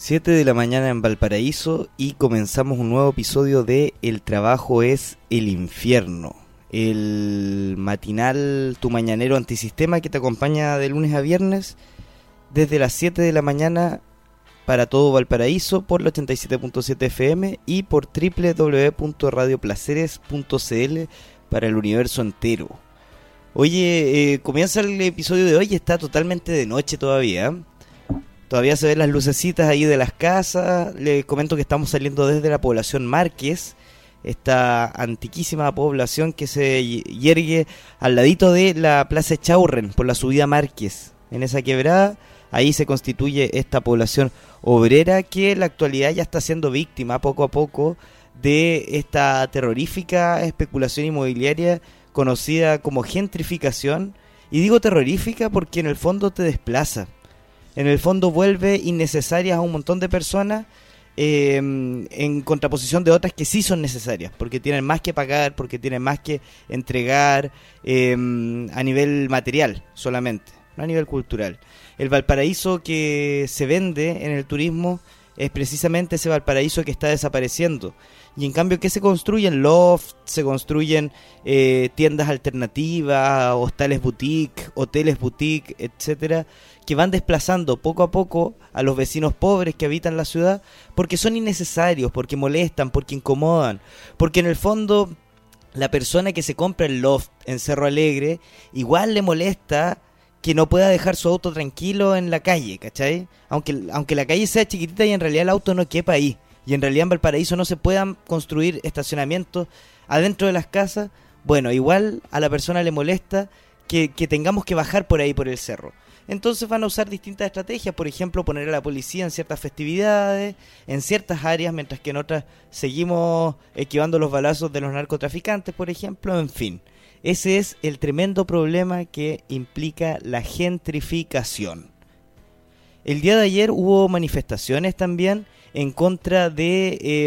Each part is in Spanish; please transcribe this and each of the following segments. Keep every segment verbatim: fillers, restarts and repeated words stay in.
siete de la mañana en Valparaíso y comenzamos un nuevo episodio de El trabajo es el infierno, el matinal, tu mañanero antisistema que te acompaña de lunes a viernes desde las siete de la mañana para todo Valparaíso por la ochenta y siete punto siete F M y por doble u doble u doble u punto radio placeres punto c l para el universo entero. Oye, eh, comienza el episodio de hoy y está totalmente de noche todavía. Todavía se ven las lucecitas ahí de las casas. Les comento que estamos saliendo desde la población Márquez, esta antiquísima población que se yergue al ladito de la Plaza Echaurren por la subida Márquez. En esa quebrada, ahí se constituye esta población obrera que en la actualidad ya está siendo víctima poco a poco de esta terrorífica especulación inmobiliaria conocida como gentrificación. Y digo terrorífica porque en el fondo te desplaza. En el fondo vuelve innecesarias a un montón de personas eh, en contraposición de otras que sí son necesarias, porque tienen más que pagar, porque tienen más que entregar eh, a nivel material solamente, no a nivel cultural. El Valparaíso que se vende en el turismo es precisamente ese Valparaíso que está desapareciendo. Y en cambio, ¿qué se construyen? Lofts, se construyen eh, tiendas alternativas, hostales boutique, hoteles boutique, etcétera, que van desplazando poco a poco a los vecinos pobres que habitan la ciudad porque son innecesarios, porque molestan, porque incomodan, porque en el fondo la persona que se compra el loft en Cerro Alegre igual le molesta que no pueda dejar su auto tranquilo en la calle, ¿cachai? Aunque, aunque la calle sea chiquitita y en realidad el auto no quepa ahí. Y en realidad en Valparaíso no se puedan construir estacionamientos adentro de las casas. Bueno, igual a la persona le molesta que, que tengamos que bajar por ahí por el cerro. Entonces van a usar distintas estrategias, por ejemplo, poner a la policía en ciertas festividades, en ciertas áreas, mientras que en otras seguimos esquivando los balazos de los narcotraficantes, por ejemplo, en fin. Ese es el tremendo problema que implica la gentrificación. El día de ayer hubo manifestaciones también en contra de eh,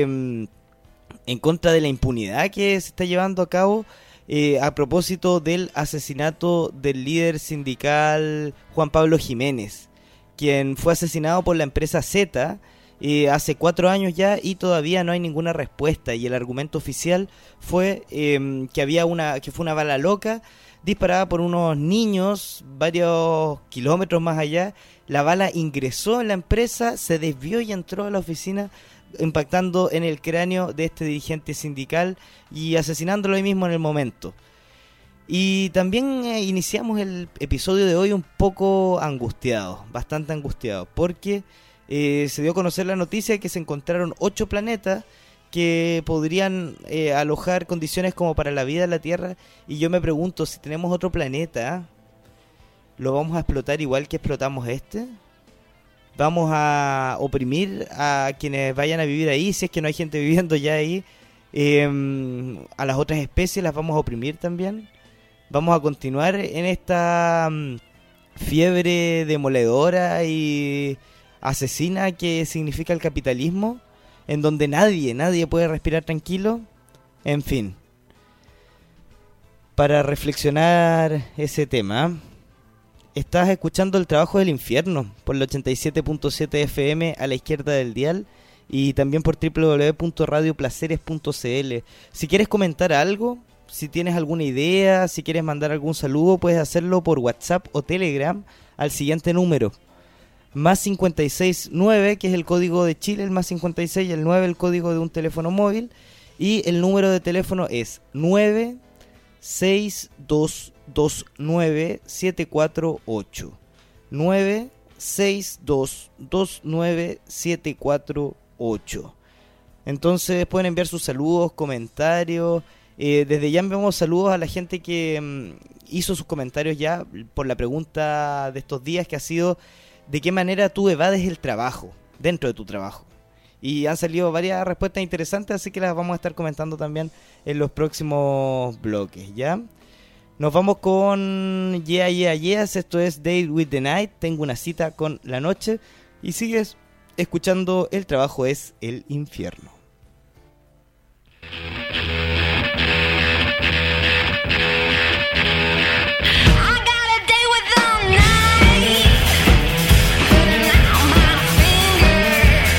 en contra de la impunidad que se está llevando a cabo eh, a propósito del asesinato del líder sindical Juan Pablo Jiménez, quien fue asesinado por la empresa Z eh, hace cuatro años ya y todavía no hay ninguna respuesta. Y el argumento oficial fue eh, que había una que fue una bala loca disparada por unos niños varios kilómetros más allá. La bala ingresó en la empresa, se desvió y entró a la oficina, impactando en el cráneo de este dirigente sindical y asesinándolo ahí mismo en el momento. Y también eh, iniciamos el episodio de hoy un poco angustiados, bastante angustiados, porque eh, se dio a conocer la noticia de que se encontraron ocho planetas que podrían eh, alojar condiciones como para la vida en la Tierra. Y yo me pregunto, si tenemos otro planeta, ¿lo vamos a explotar igual que explotamos este? ¿Vamos a oprimir a quienes vayan a vivir ahí? Si es que no hay gente viviendo ya ahí, eh, a las otras especies las vamos a oprimir también. ¿Vamos a continuar en esta um, fiebre demoledora y asesina que significa el capitalismo, en donde nadie, nadie puede respirar tranquilo? En fin, para reflexionar ese tema, estás escuchando El trabajo del infierno por la ochenta y siete punto siete F M a la izquierda del dial y también por doble u doble u doble u punto radio placeres punto c l. Si quieres comentar algo, si tienes alguna idea, si quieres mandar algún saludo, puedes hacerlo por WhatsApp o Telegram al siguiente número: más cincuenta y seis nueve, que es el código de Chile, el más cincuenta y seis, el nueve, el código de un teléfono móvil, y el número de teléfono es nueve seis dos dos nueve siete cuatro ocho, nueve seis dos dos nueve siete cuatro ocho. Entonces pueden enviar sus saludos, comentarios. Eh, desde ya enviamos saludos a la gente que um, hizo sus comentarios ya por la pregunta de estos días, que ha sido: ¿de qué manera tú evades el trabajo dentro de tu trabajo? Y han salido varias respuestas interesantes, así que las vamos a estar comentando también en los próximos bloques, ¿ya? Nos vamos con Yeah, Yeah, Yes. Esto es Date with the Night. Tengo una cita con la noche. Y sigues escuchando El trabajo es el infierno. Finger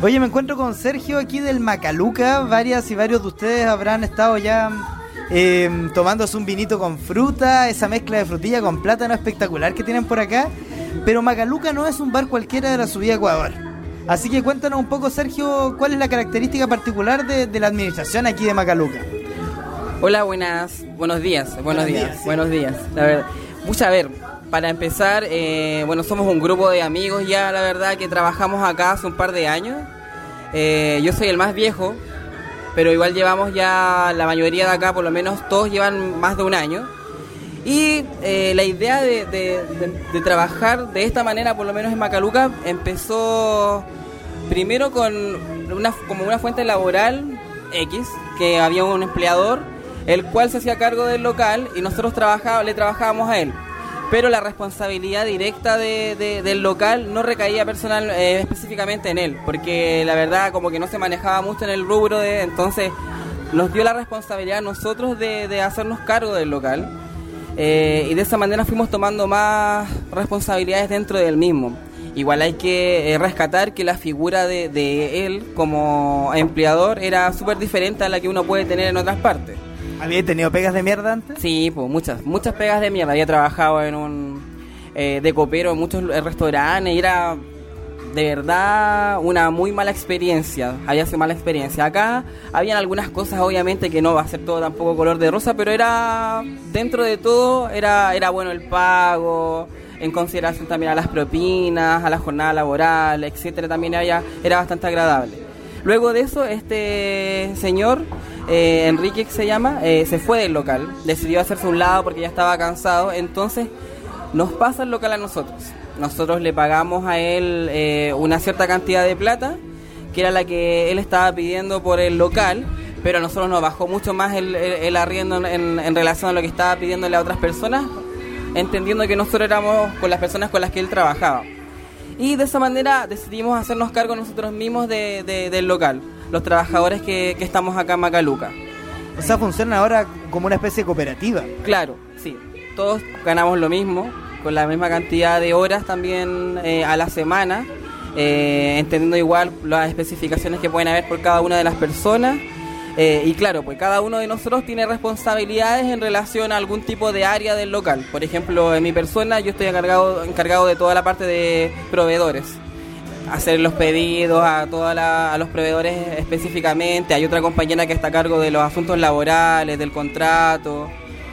Oye, me encuentro con Sergio aquí del Macaluca. Varias y varios de ustedes habrán estado ya eh, tomándose un vinito con fruta, esa mezcla de frutilla con plátano espectacular que tienen por acá. Pero Macaluca no es un bar cualquiera de la subida a Ecuador. Así que cuéntanos un poco, Sergio, ¿cuál es la característica particular de, de la administración aquí de Macaluca? Hola, buenas, buenos días, buenos, buenos días, días sí. buenos días. La verdad, mucha, a ver, para empezar, eh, bueno, somos un grupo de amigos ya, la verdad, que trabajamos acá hace un par de años. Eh, yo soy el más viejo, pero igual llevamos ya, la mayoría de acá, por lo menos todos llevan más de un año. Y eh, la idea de, de, de, de trabajar de esta manera, por lo menos en Macaluca, empezó primero con una, como una fuente laboral X, que había un empleador, el cual se hacía cargo del local y nosotros trabajaba, le trabajábamos a él. Pero la responsabilidad directa de, de, del local no recaía personal eh, específicamente en él, porque la verdad como que no se manejaba mucho en el rubro de, entonces nos dio la responsabilidad a nosotros de, de hacernos cargo del local. Eh, y de esa manera fuimos tomando más responsabilidades dentro del mismo. Igual hay que eh, rescatar que la figura de, de él como empleador era súper diferente a la que uno puede tener en otras partes. ¿Había tenido pegas de mierda antes? Sí, pues muchas, muchas pegas de mierda. Había trabajado en un eh, de copero en muchos restaurantes y era de verdad una muy mala experiencia. Había sido mala experiencia. Acá habían algunas cosas, obviamente, que no va a ser todo tampoco color de rosa, pero era, dentro de todo, era, era bueno el pago, en consideración también a las propinas, a la jornada laboral, etcétera. También había, era bastante agradable. Luego de eso, este señor, eh, Enrique que se llama, eh, se fue del local, decidió hacerse a un lado porque ya estaba cansado, entonces nos pasa el local a nosotros. Nosotros le pagamos a él eh, una cierta cantidad de plata, que era la que él estaba pidiendo por el local, pero a nosotros nos bajó mucho más el, el, el arriendo en, en relación a lo que estaba pidiéndole a otras personas, entendiendo que nosotros éramos con las personas con las que él trabajaba. Y de esa manera decidimos hacernos cargo nosotros mismos de, de, del local, los trabajadores que, que estamos acá en Macaluca. O sea, funciona ahora como una especie de cooperativa. Claro, sí. Todos ganamos lo mismo, con la misma cantidad de horas también eh, a la semana, eh, entendiendo igual las especificaciones que pueden haber por cada una de las personas. Eh, y claro, pues cada uno de nosotros tiene responsabilidades en relación a algún tipo de área del local. Por ejemplo, en mi persona yo estoy encargado, encargado de toda la parte de proveedores, hacer los pedidos a todos a los proveedores específicamente. Hay otra compañera que está a cargo de los asuntos laborales, del contrato,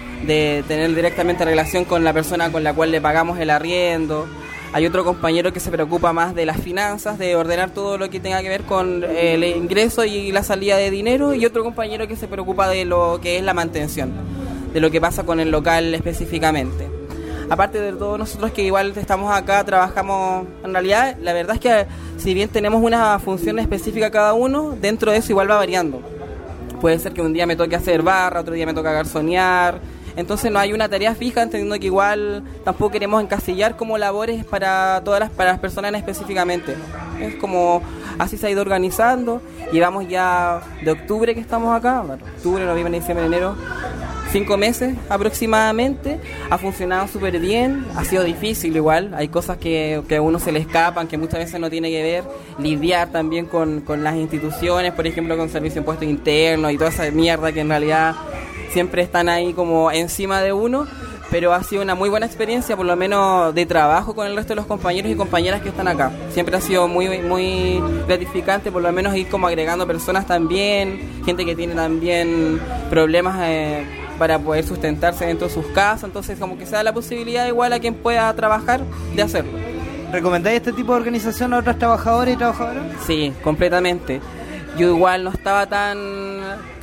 de tener directamente relación con la persona con la cual le pagamos el arriendo. Hay otro compañero que se preocupa más de las finanzas, de ordenar todo lo que tenga que ver con el ingreso y la salida de dinero, y otro compañero que se preocupa de lo que es la mantención, de lo que pasa con el local específicamente. Aparte de todos nosotros que igual estamos acá, trabajamos, en realidad la verdad es que si bien tenemos una función específica cada uno, dentro de eso igual va variando. Puede ser que un día me toque hacer barra, otro día me toca garzonear. Entonces no hay una tarea fija, entendiendo que igual tampoco queremos encasillar como labores para todas las, para las personas específicamente. Es como así se ha ido organizando. Llevamos ya de octubre que estamos acá, bueno, octubre, noviembre, diciembre, enero, cinco meses aproximadamente. Ha funcionado súper bien, ha sido difícil igual, hay cosas que, que a uno se le escapan, que muchas veces no tiene que ver, lidiar también con, con las instituciones, por ejemplo con servicio de impuestos internos y toda esa mierda que en realidad siempre están ahí como encima de uno, pero ha sido una muy buena experiencia, por lo menos de trabajo con el resto de los compañeros y compañeras que están acá. Siempre ha sido muy muy gratificante, por lo menos ir como agregando personas también, gente que tiene también problemas eh, para poder sustentarse dentro de sus casas, entonces como que se da la posibilidad igual a quien pueda trabajar de hacerlo. ¿Recomendáis este tipo de organización a otros trabajadores y trabajadoras? Sí, completamente. Yo igual no estaba tan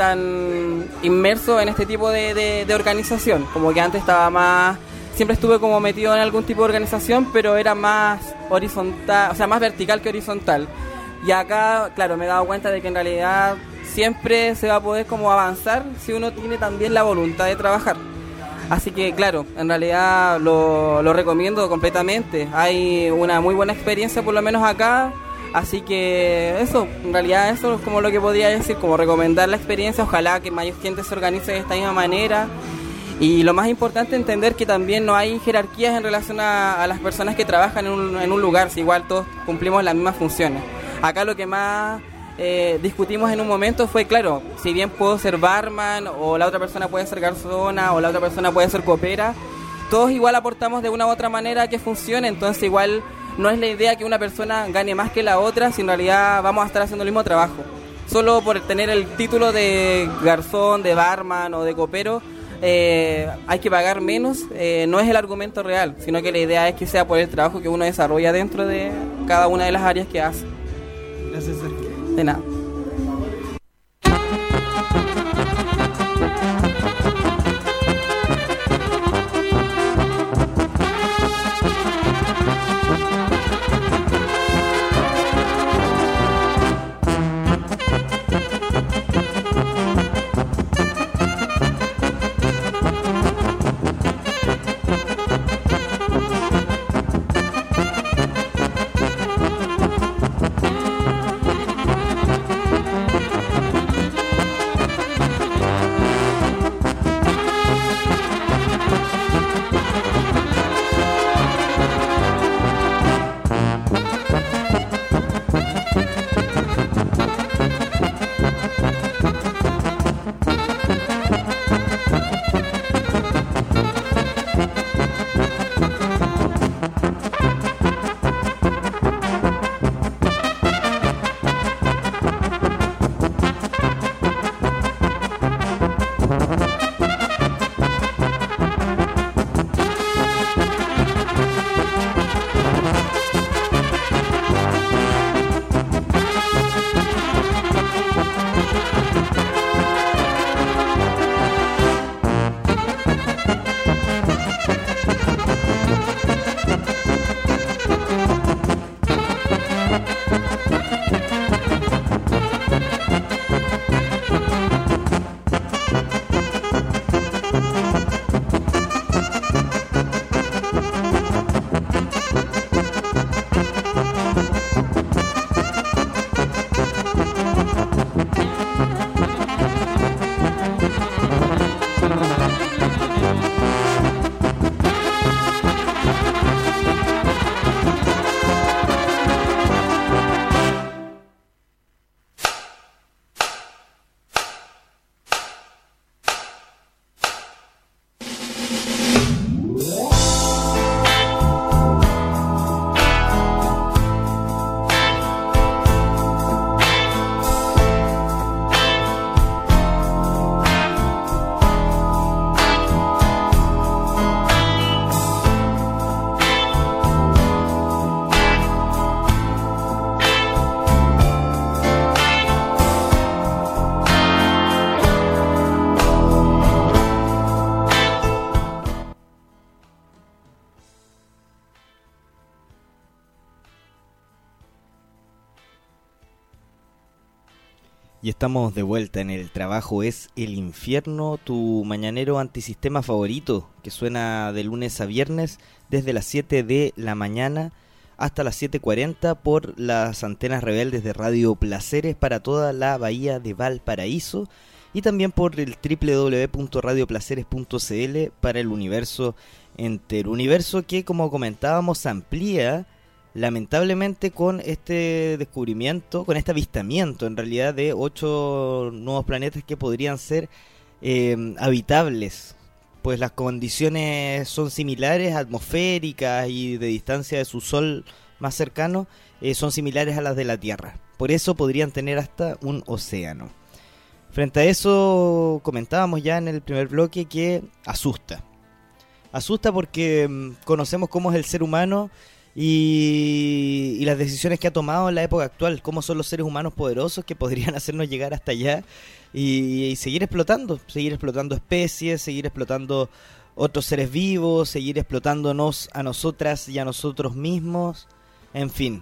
tan inmerso en este tipo de, de, de organización, como que antes estaba más, siempre estuve como metido en algún tipo de organización, pero era más horizontal, o sea, más vertical que horizontal. Y acá, claro, me he dado cuenta de que en realidad siempre se va a poder como avanzar si uno tiene también la voluntad de trabajar. Así que, claro, en realidad lo, lo recomiendo completamente. Hay una muy buena experiencia, por lo menos acá. Así que eso, en realidad eso es como lo que podría decir, como recomendar la experiencia. Ojalá que mayor gente se organice de esta misma manera. Y lo más importante, entender que también no hay jerarquías en relación a, a las personas que trabajan en un, en un lugar. Si igual todos cumplimos las mismas funciones. Acá lo que más eh, discutimos en un momento fue, claro, si bien puedo ser barman, o la otra persona puede ser garzona, o la otra persona puede ser copera, todos igual aportamos de una u otra manera a que funcione, entonces igual no es la idea que una persona gane más que la otra, si en realidad vamos a estar haciendo el mismo trabajo. Solo por tener el título de garzón, de barman o de copero, eh, hay que pagar menos, eh, no es el argumento real, sino que la idea es que sea por el trabajo que uno desarrolla dentro de cada una de las áreas que hace. Gracias, Sergio. De nada. Y estamos de vuelta en El Trabajo es el Infierno, tu mañanero antisistema favorito, que suena de lunes a viernes desde las siete de la mañana hasta las siete cuarenta por las antenas rebeldes de Radio Placeres para toda la bahía de Valparaíso y también por el doble u doble u doble u punto radio placeres punto c l para el universo entero. Universo que, como comentábamos, amplía lamentablemente con este descubrimiento, con este avistamiento en realidad de ocho nuevos planetas que podrían ser eh, habitables, pues las condiciones son similares, atmosféricas y de distancia de su sol más cercano, eh, son similares a las de la Tierra. Por eso podrían tener hasta un océano. Frente a eso, comentábamos ya en el primer bloque que asusta. Asusta porque mmm, conocemos cómo es el ser humano y, y las decisiones que ha tomado en la época actual, cómo son los seres humanos poderosos que podrían hacernos llegar hasta allá y, y seguir explotando, seguir explotando especies, seguir explotando otros seres vivos, seguir explotándonos a nosotras y a nosotros mismos, en fin.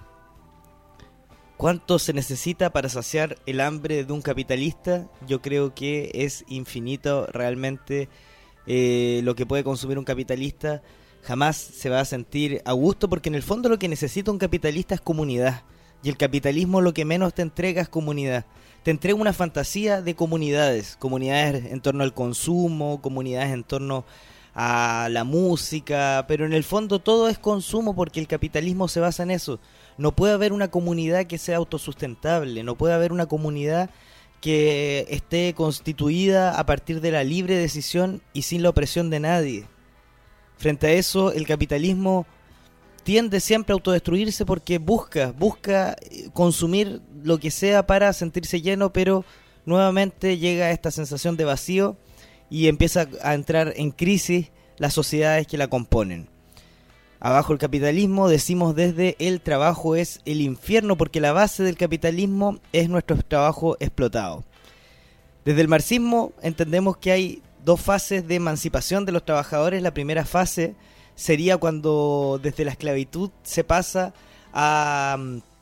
¿Cuánto se necesita para saciar el hambre de un capitalista? Yo creo que es infinito realmente eh, lo que puede consumir un capitalista. Jamás se va a sentir a gusto porque en el fondo lo que necesita un capitalista es comunidad. Y el capitalismo lo que menos te entrega es comunidad. Te entrega una fantasía de comunidades. Comunidades en torno al consumo, comunidades en torno a la música, pero en el fondo todo es consumo porque el capitalismo se basa en eso. No puede haber una comunidad que sea autosustentable, no puede haber una comunidad que esté constituida a partir de la libre decisión y sin la opresión de nadie. Frente a eso, el capitalismo tiende siempre a autodestruirse porque busca, busca consumir lo que sea para sentirse lleno, pero nuevamente llega esta sensación de vacío y empieza a entrar en crisis las sociedades que la componen. Abajo el capitalismo, decimos desde el trabajo es el infierno, porque la base del capitalismo es nuestro trabajo explotado. Desde el marxismo entendemos que hay dos fases de emancipación de los trabajadores. La primera fase sería cuando desde la esclavitud se pasa a,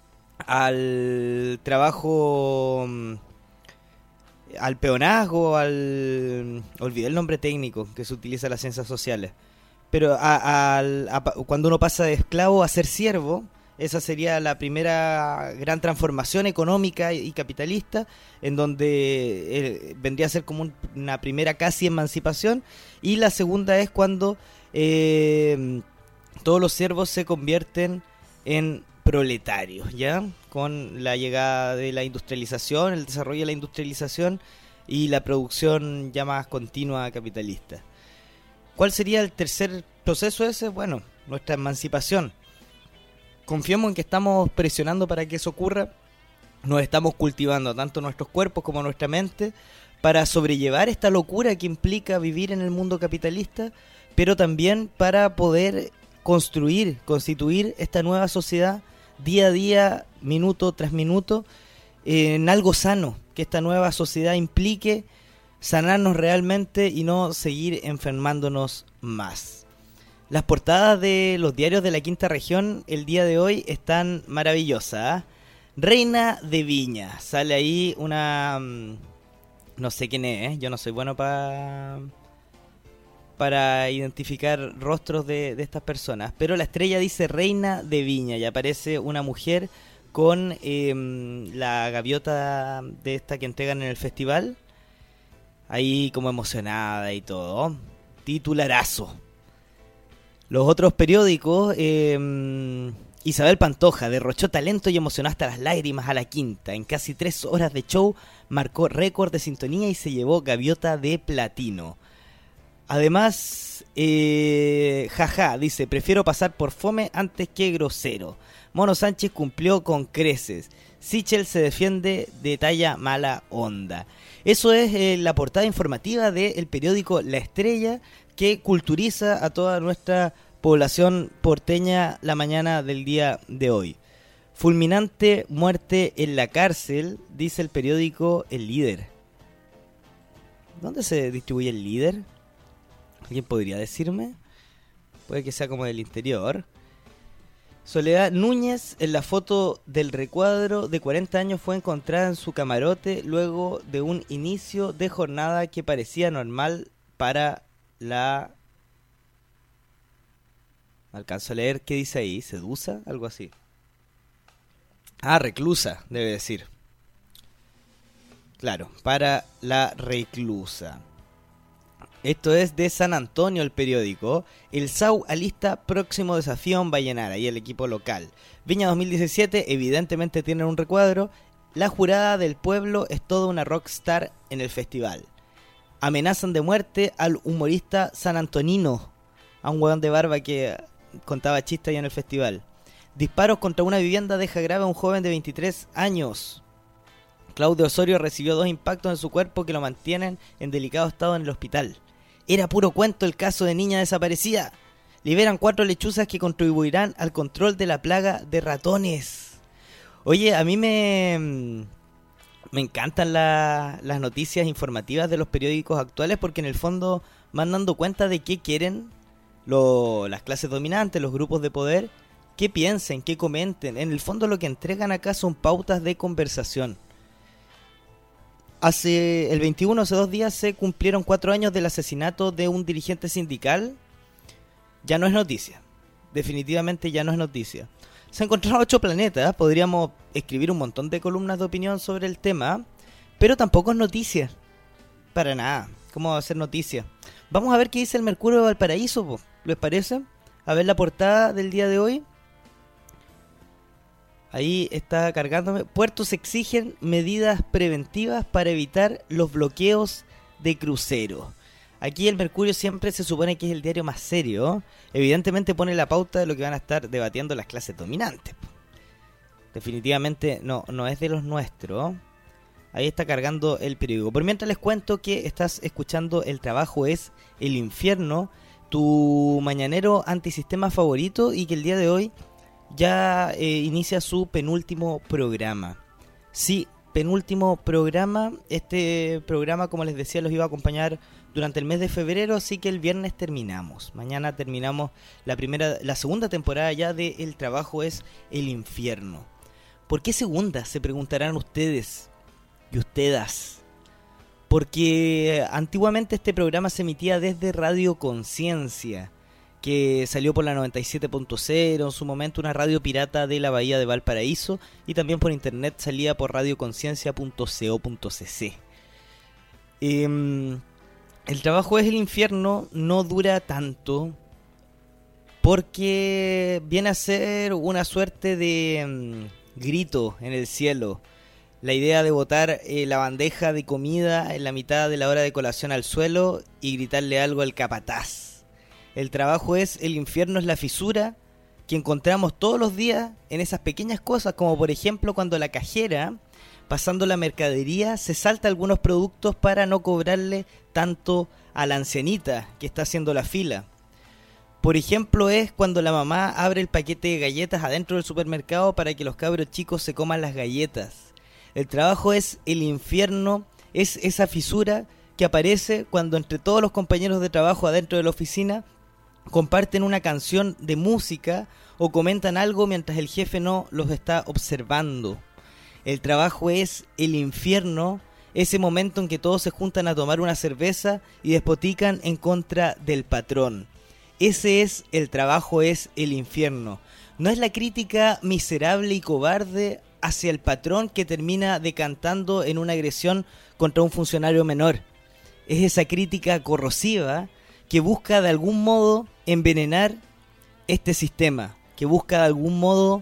al trabajo, al peonazgo, al... olvidé el nombre técnico que se utiliza en las ciencias sociales. Pero a, a, a, cuando uno pasa de esclavo a ser siervo, esa sería la primera gran transformación económica y capitalista, en donde eh, vendría a ser como un, una primera casi emancipación. Y la segunda es cuando eh, todos los siervos se convierten en proletarios, ¿ya? Con la llegada de la industrialización, el desarrollo de la industrialización y la producción ya más continua capitalista. ¿Cuál sería el tercer proceso ese? Bueno, nuestra emancipación. Confiamos en que estamos presionando para que eso ocurra. Nos estamos cultivando tanto nuestros cuerpos como nuestra mente para sobrellevar esta locura que implica vivir en el mundo capitalista, pero también para poder construir, constituir esta nueva sociedad día a día, minuto tras minuto, en algo sano, que esta nueva sociedad implique sanarnos realmente y no seguir enfermándonos más. Las portadas de los diarios de la Quinta Región el día de hoy están maravillosas, ¿eh? Reina de Viña, sale ahí una... no sé quién es, ¿eh? Yo no soy bueno para para identificar rostros de, de estas personas, pero la estrella dice Reina de Viña y aparece una mujer con eh, la gaviota de esta que entregan en el festival, ahí como emocionada y todo. Titularazo. Los otros periódicos, eh, Isabel Pantoja derrochó talento y emocionó hasta las lágrimas a la Quinta. En casi tres horas de show marcó récord de sintonía y se llevó gaviota de platino. Además, eh, jaja, dice, prefiero pasar por fome antes que grosero. Mono Sánchez cumplió con creces. Sichel se defiende de talla mala onda. Eso es eh, la portada informativa del periódico La Estrella, que culturiza a toda nuestra población porteña la mañana del día de hoy. Fulminante muerte en la cárcel, dice el periódico El Líder. ¿Dónde se distribuye El Líder? ¿Alguien podría decirme? Puede que sea como del interior. Soledad Núñez, en la foto del recuadro, de cuarenta años, fue encontrada en su camarote luego de un inicio de jornada que parecía normal para la... Alcanzo a leer qué dice ahí, ¿sedusa? Algo así. Ah, reclusa, debe decir. Claro, para la reclusa. Esto es de San Antonio, el periódico. El S A U alista próximo desafío en Vallenara y el equipo local. Viña dos mil diecisiete, evidentemente tienen un recuadro. La jurada del pueblo es toda una rockstar en el festival. Amenazan de muerte al humorista sanantonino, a un hueón de barba que contaba chistes ahí en el festival. Disparos contra una vivienda deja grave a un joven de veintitrés años. Claudio Osorio recibió dos impactos en su cuerpo que lo mantienen en delicado estado en el hospital. Era puro cuento el caso de niña desaparecida. Liberan cuatro lechuzas que contribuirán al control de la plaga de ratones. Oye, a mí me, me encantan la, las noticias informativas de los periódicos actuales porque en el fondo van dando cuenta de qué quieren lo, las clases dominantes, los grupos de poder, qué piensen, qué comenten. En el fondo lo que entregan acá son pautas de conversación. Hace el veintiuno, hace dos días, se cumplieron cuatro años del asesinato de un dirigente sindical. Ya no es noticia. Definitivamente ya no es noticia. Se encontraron ocho planetas. Podríamos escribir un montón de columnas de opinión sobre el tema, pero tampoco es noticia. Para nada. ¿Cómo va a ser noticia? Vamos a ver qué dice el Mercurio de Valparaíso, po. ¿Les parece? A ver la portada del día de hoy. Ahí está cargándome. Puertos exigen medidas preventivas para evitar los bloqueos de cruceros. Aquí el Mercurio siempre se supone que es el diario más serio. Evidentemente pone la pauta de lo que van a estar debatiendo las clases dominantes. Definitivamente no, no es de los nuestros. Ahí está cargando el periódico. Por mientras les cuento que estás escuchando El Trabajo es el Infierno, tu mañanero antisistema favorito, y que el día de hoy ya eh, inicia su penúltimo programa. Sí, penúltimo programa. Este programa, como les decía, los iba a acompañar durante el mes de febrero, así que el viernes terminamos. Mañana terminamos la primera, la segunda temporada ya de El Trabajo es el Infierno. ¿Por qué segunda? Se preguntarán ustedes y ustedes. Porque antiguamente este programa se emitía desde Radio Conciencia, que salió por la noventa y siete punto cero, en su momento una radio pirata de la Bahía de Valparaíso, y también por internet salía por radioconciencia punto co punto cc. Eh, el Trabajo es el Infierno no dura tanto, porque viene a ser una suerte de um, grito en el cielo. La idea de botar eh, la bandeja de comida en la mitad de la hora de colación al suelo y gritarle algo al capataz. El Trabajo es el Infierno es la fisura que encontramos todos los días en esas pequeñas cosas, como por ejemplo cuando la cajera, pasando la mercadería, se salta algunos productos para no cobrarle tanto a la ancianita que está haciendo la fila. Por ejemplo, es cuando la mamá abre el paquete de galletas adentro del supermercado para que los cabros chicos se coman las galletas. El Trabajo es el Infierno, es esa fisura que aparece cuando entre todos los compañeros de trabajo adentro de la oficina comparten una canción de música o comentan algo mientras el jefe no los está observando. El Trabajo es el Infierno, ese momento en que todos se juntan a tomar una cerveza y despotican en contra del patrón. Ese es El Trabajo es el Infierno. No es la crítica miserable y cobarde hacia el patrón que termina decantando en una agresión contra un funcionario menor. Es esa crítica corrosiva que busca de algún modo envenenar este sistema, que busca de algún modo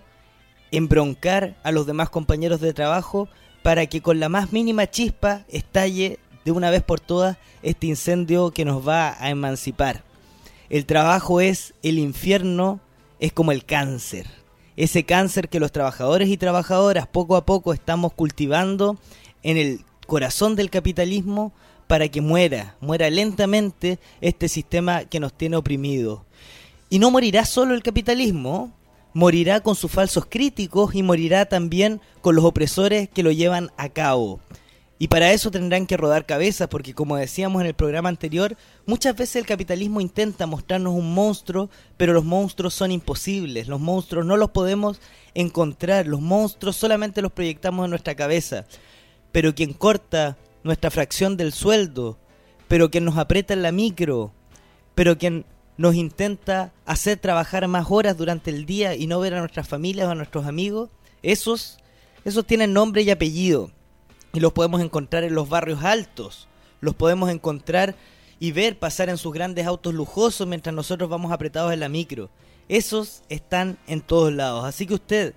embroncar a los demás compañeros de trabajo para que con la más mínima chispa estalle de una vez por todas este incendio que nos va a emancipar. El Trabajo es el Infierno, es como el cáncer. Ese cáncer que los trabajadores y trabajadoras poco a poco estamos cultivando en el corazón del capitalismo para que muera, muera lentamente este sistema que nos tiene oprimidos. Y no morirá solo el capitalismo, morirá con sus falsos críticos y morirá también con los opresores que lo llevan a cabo. Y para eso tendrán que rodar cabezas, porque como decíamos en el programa anterior, muchas veces el capitalismo intenta mostrarnos un monstruo, pero los monstruos son imposibles, los monstruos no los podemos encontrar, los monstruos solamente los proyectamos en nuestra cabeza. Pero quien corta nuestra fracción del sueldo, pero quien nos aprieta en la micro, pero quien nos intenta hacer trabajar más horas durante el día y no ver a nuestras familias o a nuestros amigos, esos, esos tienen nombre y apellido. Y los podemos encontrar en los barrios altos, los podemos encontrar y ver pasar en sus grandes autos lujosos mientras nosotros vamos apretados en la micro. Esos están en todos lados, así que usted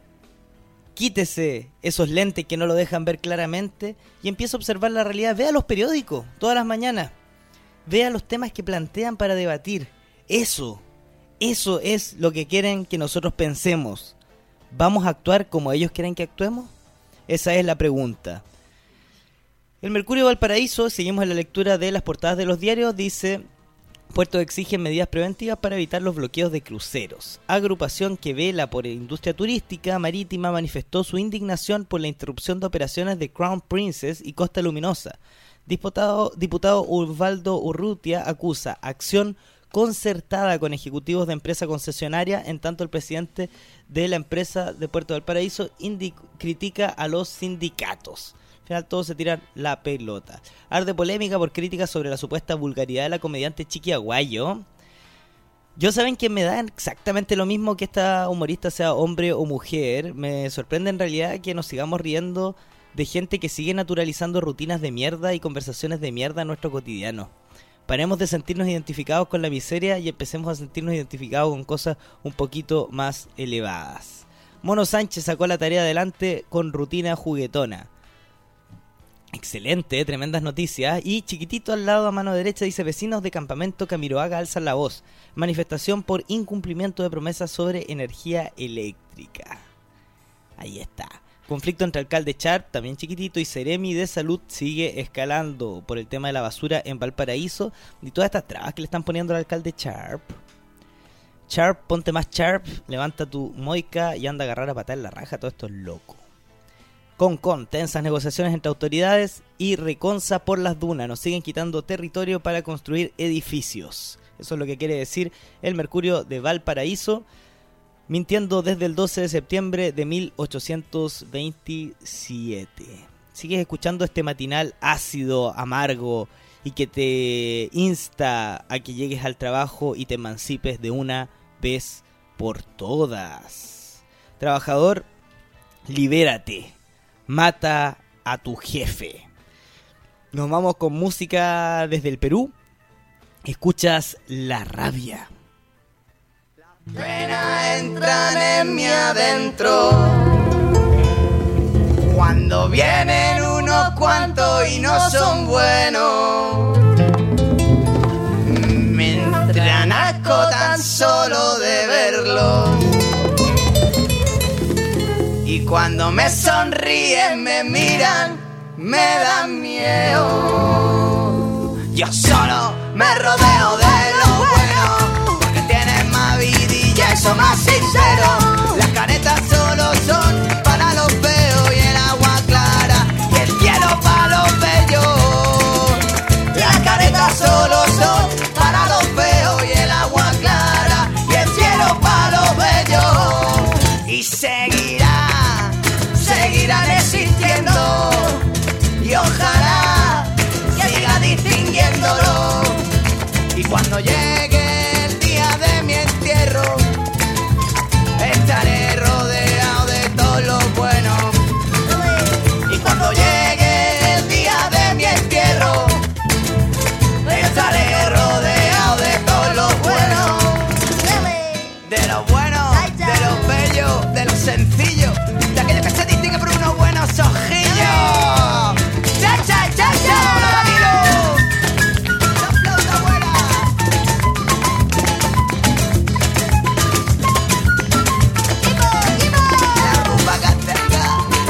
quítese esos lentes que no lo dejan ver claramente y empiece a observar la realidad. Vea los periódicos todas las mañanas, vea los temas que plantean para debatir. Eso, eso es lo que quieren que nosotros pensemos. ¿Vamos a actuar como ellos quieren que actuemos? Esa es la pregunta. El Mercurio de Valparaíso, seguimos en la lectura de las portadas de los diarios, dice: Puertos exigen medidas preventivas para evitar los bloqueos de cruceros. Agrupación que vela por industria turística marítima manifestó su indignación por la interrupción de operaciones de Crown Princess y Costa Luminosa. Diputado, diputado Osvaldo Urrutia acusa acción concertada con ejecutivos de empresa concesionaria, en tanto el presidente de la empresa de Puerto Valparaíso indic- critica a los sindicatos. Al final todos se tiran la pelota. Arde polémica por críticas sobre la supuesta vulgaridad de la comediante Chiqui Aguayo. Yo saben que me da exactamente lo mismo que esta humorista sea hombre o mujer. Me sorprende en realidad que nos sigamos riendo de gente que sigue naturalizando rutinas de mierda y conversaciones de mierda en nuestro cotidiano. Paremos de sentirnos identificados con la miseria y empecemos a sentirnos identificados con cosas un poquito más elevadas. Mono Sánchez sacó la tarea adelante con rutina juguetona. Excelente, tremendas noticias. Y chiquitito al lado a mano derecha dice: vecinos de campamento Camiroaga alzan la voz. Manifestación por incumplimiento de promesas sobre energía eléctrica. Ahí está. Conflicto entre alcalde Sharp, también chiquitito, y Seremi de Salud sigue escalando por el tema de la basura en Valparaíso y todas estas trabas que le están poniendo al alcalde Sharp. Sharp, ponte más Sharp, levanta tu moica y anda a agarrar a patar en la raja. Todo esto es loco. Con con, tensas negociaciones entre autoridades y Reconza por las dunas. Nos siguen quitando territorio para construir edificios. Eso es lo que quiere decir el Mercurio de Valparaíso, mintiendo desde el doce de septiembre de mil ochocientos veintisiete. Sigues escuchando este matinal ácido, amargo y que te insta a que llegues al trabajo y te emancipes de una vez por todas. Trabajador, libérate. Mata a tu jefe. Nos vamos con música desde el Perú. Escuchas La Rabia. Las penas entran en mi adentro cuando vienen unos cuantos y no son buenos. Me entran asco tan solo de verlo. Y cuando me sonríen, me miran, me dan miedo. Yo solo me rodeo de lo bueno, porque tienen más vidilla y son más sinceros. Las caretas solo son para los feos y el agua clara y el cielo para los bellos. Las caretas solo son para los feos y el agua clara y el cielo para los bellos. Y seguirá, seguirán existiendo y ojalá siga distinguiéndolo. Y cuando llegue el día de mi entierro, estaré rodeado de todos los buenos. Y cuando llegue el día de mi entierro, estaré rodeado de todos los buenos. De los buenos, de los bellos, de los sencillos, de aquellos que se distinguen por unos buenos ojillos. ¡Cha, cha, cha, cha! ¡Danilo! ¡La flauta buena! ¡Ivo, Ivo! ¡La rumba castaca!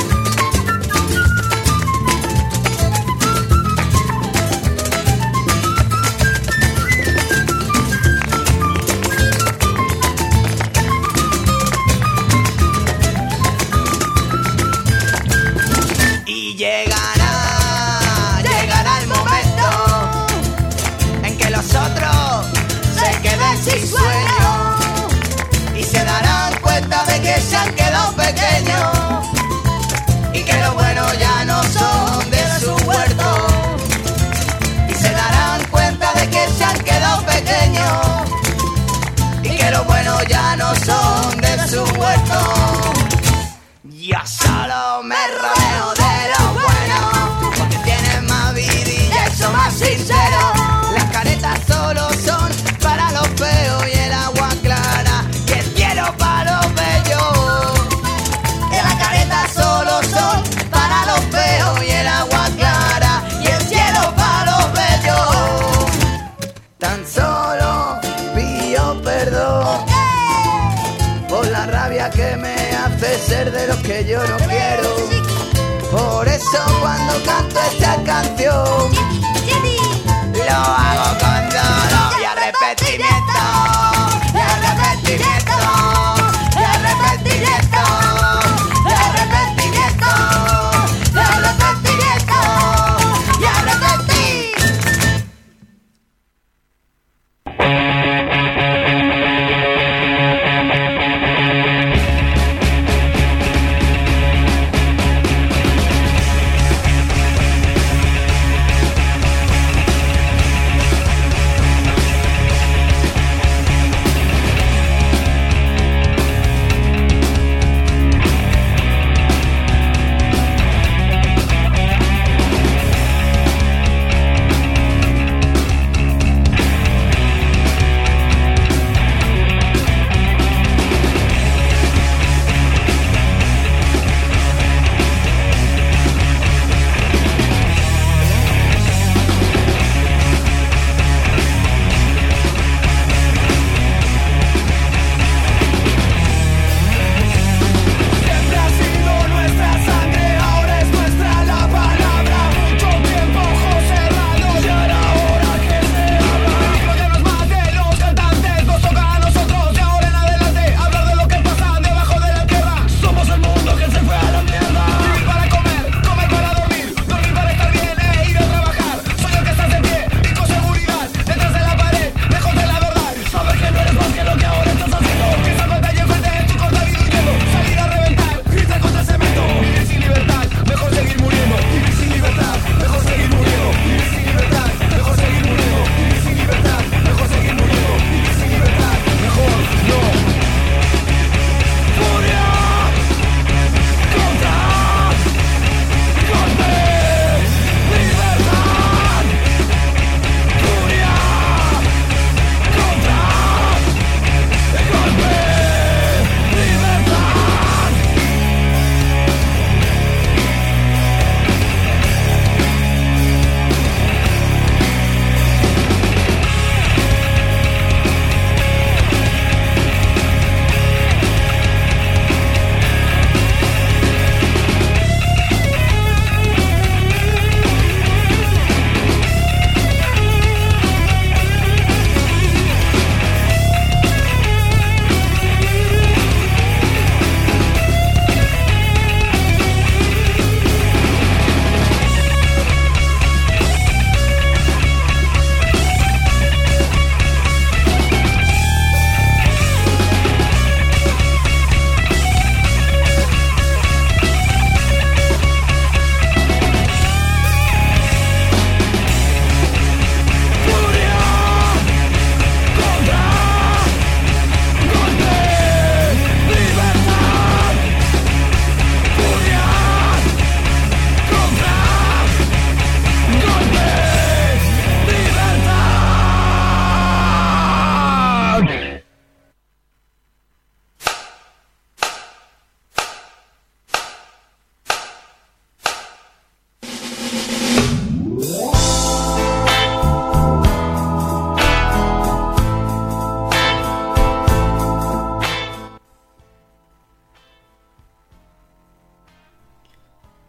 Y llegará, llegará el momento en que los otros se queden sin sueño y se darán cuenta de que se han quedado pequeños y que lo bueno ya no son de su huerto. Y se darán cuenta de que se han quedado pequeños y que lo bueno ya no son de su huerto. Yo solo me rodeo de lo bueno, porque tienen más vidilla y son más sinceros. Las caretas solo son para los feos y el agua clara y el cielo para los bellos. Y las caretas solo son para los feos y el agua clara y el cielo para los bellos. Tan solo pido perdón por la rabia que me hace ser de los que yo no quiero. Por eso cuando canto esta canción lo hago con dolor y arrepentimiento, y arrepentimiento, y arrepentimiento, y arrepentimiento, y arrepentimiento, y arrepentimiento.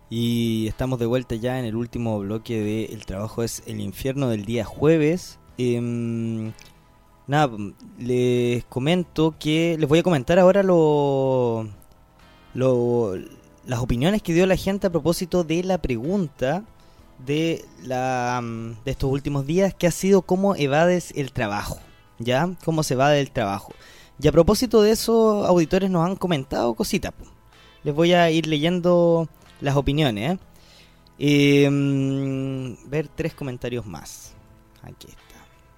Y estamos de vuelta ya en el último bloque de El Trabajo es el Infierno del día jueves. Eh, nada, les comento que les voy a comentar ahora lo, lo, las opiniones que dio la gente a propósito de la pregunta de, la, de estos últimos días, que ha sido cómo evades el trabajo, ¿ya? Cómo se evade el trabajo. Y a propósito de eso, auditores nos han comentado cositas. Les voy a ir leyendo las opiniones. ¿eh? Eh, ver tres comentarios más. Aquí está.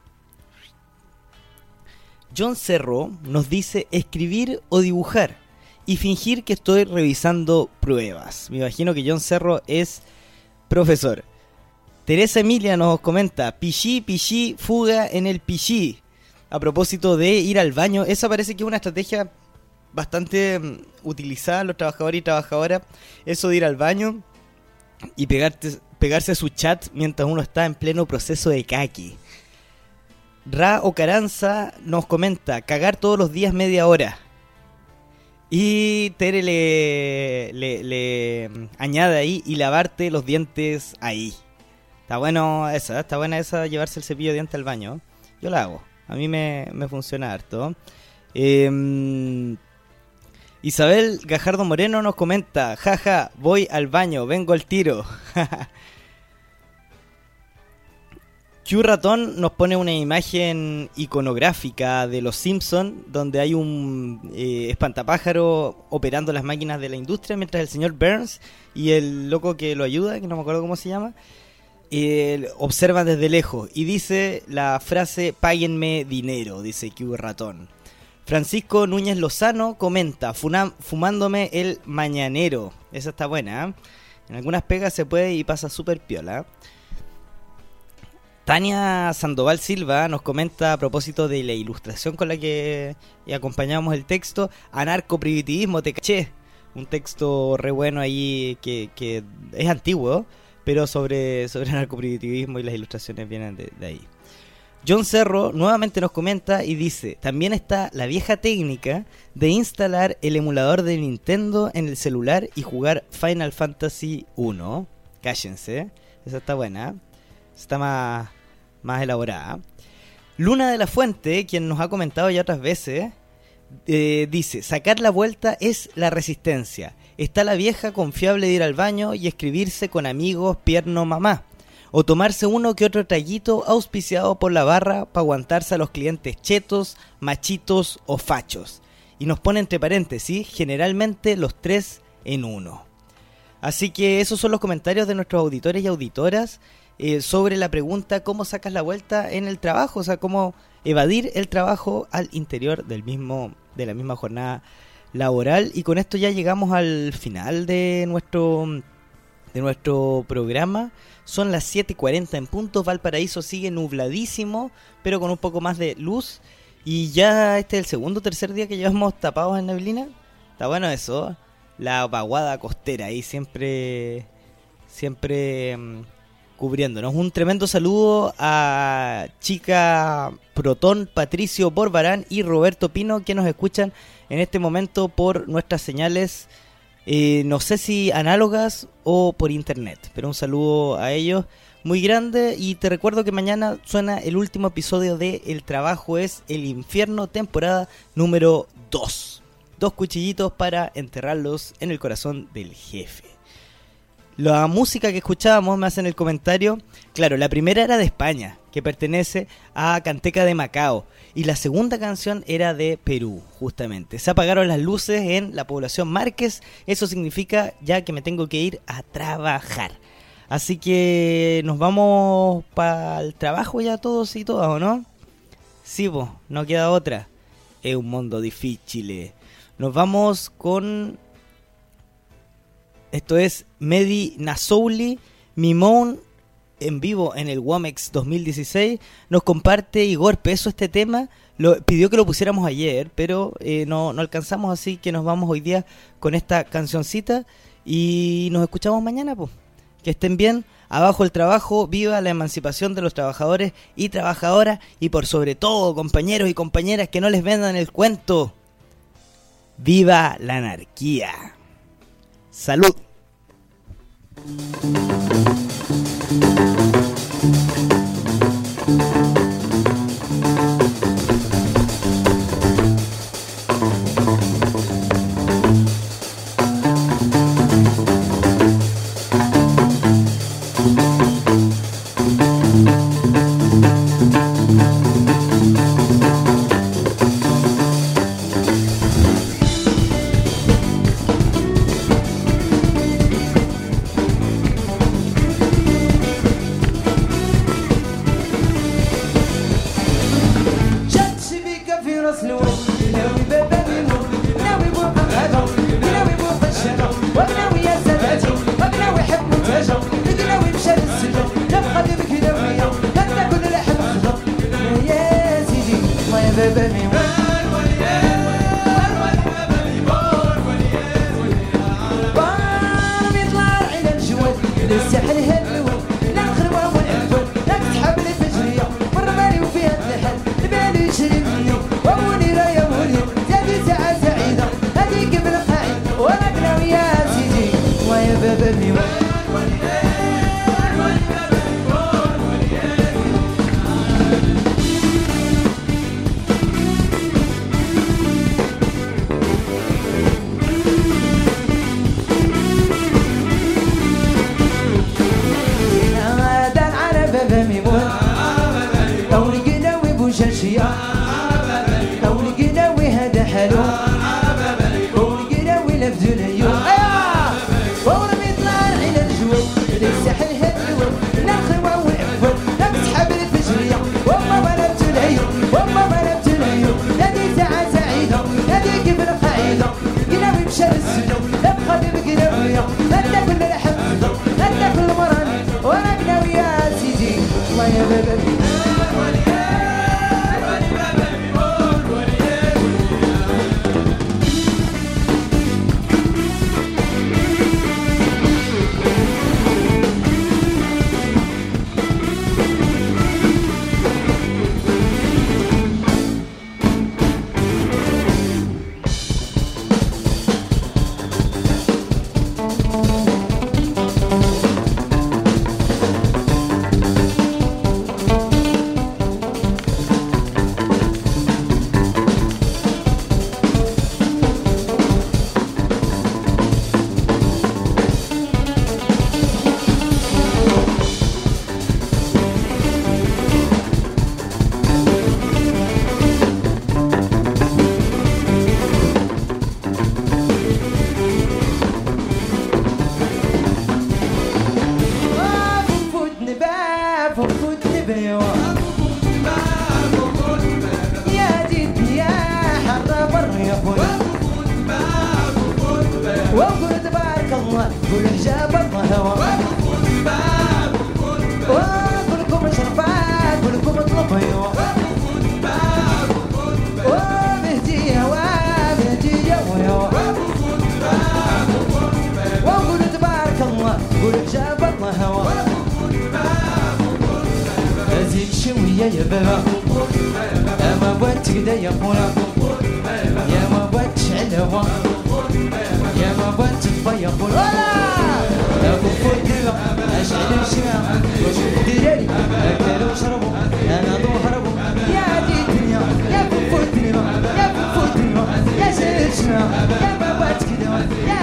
John Cerro nos dice escribir o dibujar y fingir que estoy revisando pruebas. Me imagino que John Cerro es profesor. Teresa Emilia nos comenta pichí, pichí, fuga en el pichí. A propósito de ir al baño, esa parece que es una estrategia bastante um, utilizada los trabajadores y trabajadoras. Eso de ir al baño y pegarte, pegarse su chat mientras uno está en pleno proceso de caqui. Ra Ocaranza nos comenta cagar todos los días media hora. Y Tere le, le, le añade ahí y lavarte los dientes ahí. Está bueno esa, está buena esa, llevarse el cepillo de dientes al baño. Yo la hago. A mí me, me funciona harto. Eh, Isabel Gajardo Moreno nos comenta jaja, voy al baño, vengo al tiro. Q Ratón nos pone una imagen iconográfica de los Simpsons, donde hay un eh, espantapájaro operando las máquinas de la industria, mientras el señor Burns y el loco que lo ayuda, que no me acuerdo cómo se llama, Eh, observan desde lejos y dice la frase páguenme dinero, dice Q Ratón. Francisco Núñez Lozano comenta funa, fumándome el mañanero. Esa está buena, ¿eh? En algunas pegas se puede y pasa súper piola. Tania Sandoval Silva nos comenta a propósito de la ilustración con la que acompañamos el texto: anarcoprimitivismo, te caché. Un texto re bueno ahí que, que es antiguo, pero sobre, sobre el narcoprimitivismo, y las ilustraciones vienen de, de ahí. John Cerro nuevamente nos comenta y dice, también está la vieja técnica de instalar el emulador de Nintendo en el celular y jugar Final Fantasy uno. Cállense, esa está buena, está más, más elaborada. Luna de la Fuente, quien nos ha comentado ya otras veces, eh, dice, sacar la vuelta es la resistencia. Está la vieja confiable de ir al baño y escribirse con amigos pierno mamá. O tomarse uno que otro traguito auspiciado por la barra para aguantarse a los clientes chetos, machitos o fachos. Y nos pone entre paréntesis, generalmente los tres en uno. Así que esos son los comentarios de nuestros auditores y auditoras eh, sobre la pregunta ¿cómo sacas la vuelta en el trabajo? O sea, cómo evadir el trabajo al interior del mismo, de la misma jornada laboral. Y con esto ya llegamos al final de nuestro de nuestro programa. Son las siete y cuarenta en punto. Valparaíso sigue nubladísimo, pero con un poco más de luz. Y ya este es el segundo o tercer día que llevamos tapados en neblina. Está bueno eso. La vaguada costera ahí siempre siempre um, cubriéndonos. Un tremendo saludo a Chica Protón, Patricio Borbarán y Roberto Pino, que nos escuchan en este momento por nuestras señales, eh, no sé si análogas o por internet, pero un saludo a ellos muy grande. Y te recuerdo que mañana suena el último episodio de El Trabajo es el Infierno, temporada número dos. Dos cuchillitos para enterrarlos en el corazón del jefe. La música que escuchábamos, me hacen el comentario, claro, la primera era de España, que pertenece a Canteca de Macao, y la segunda canción era de Perú, justamente. Se apagaron las luces en la población Márquez, eso significa ya que me tengo que ir a trabajar. Así que nos vamos para el trabajo ya todos y todas, ¿o no? Sí, pues, no queda otra. Es un mundo difícil. Nos vamos con... Esto es Medi Nasouli, Mimón, en vivo en el Womex dos mil dieciséis. Nos comparte Igor Peso este tema. Lo, pidió que lo pusiéramos ayer, pero eh, no, no alcanzamos, así que nos vamos hoy día con esta cancioncita. Y nos escuchamos mañana, pues. Que estén bien. Abajo el trabajo, viva la emancipación de los trabajadores y trabajadoras. Y por sobre todo, compañeros y compañeras, que no les vendan el cuento. ¡Viva la anarquía! ¡Salud! يا بابا كده يا